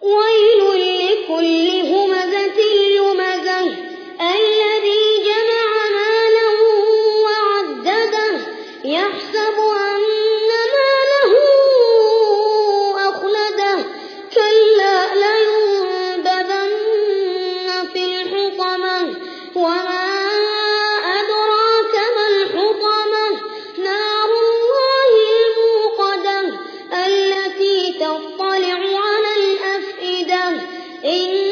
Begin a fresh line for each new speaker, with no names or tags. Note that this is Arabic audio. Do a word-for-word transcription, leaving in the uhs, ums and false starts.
ويل لكل همزة لمزة الذي جمع مالا وعدده يحسب أن ماله أخلده كلا لينبذن في الحطمة وما أدراك ما الحطمة نار الله الموقدة التي تطلع على الأفئدة.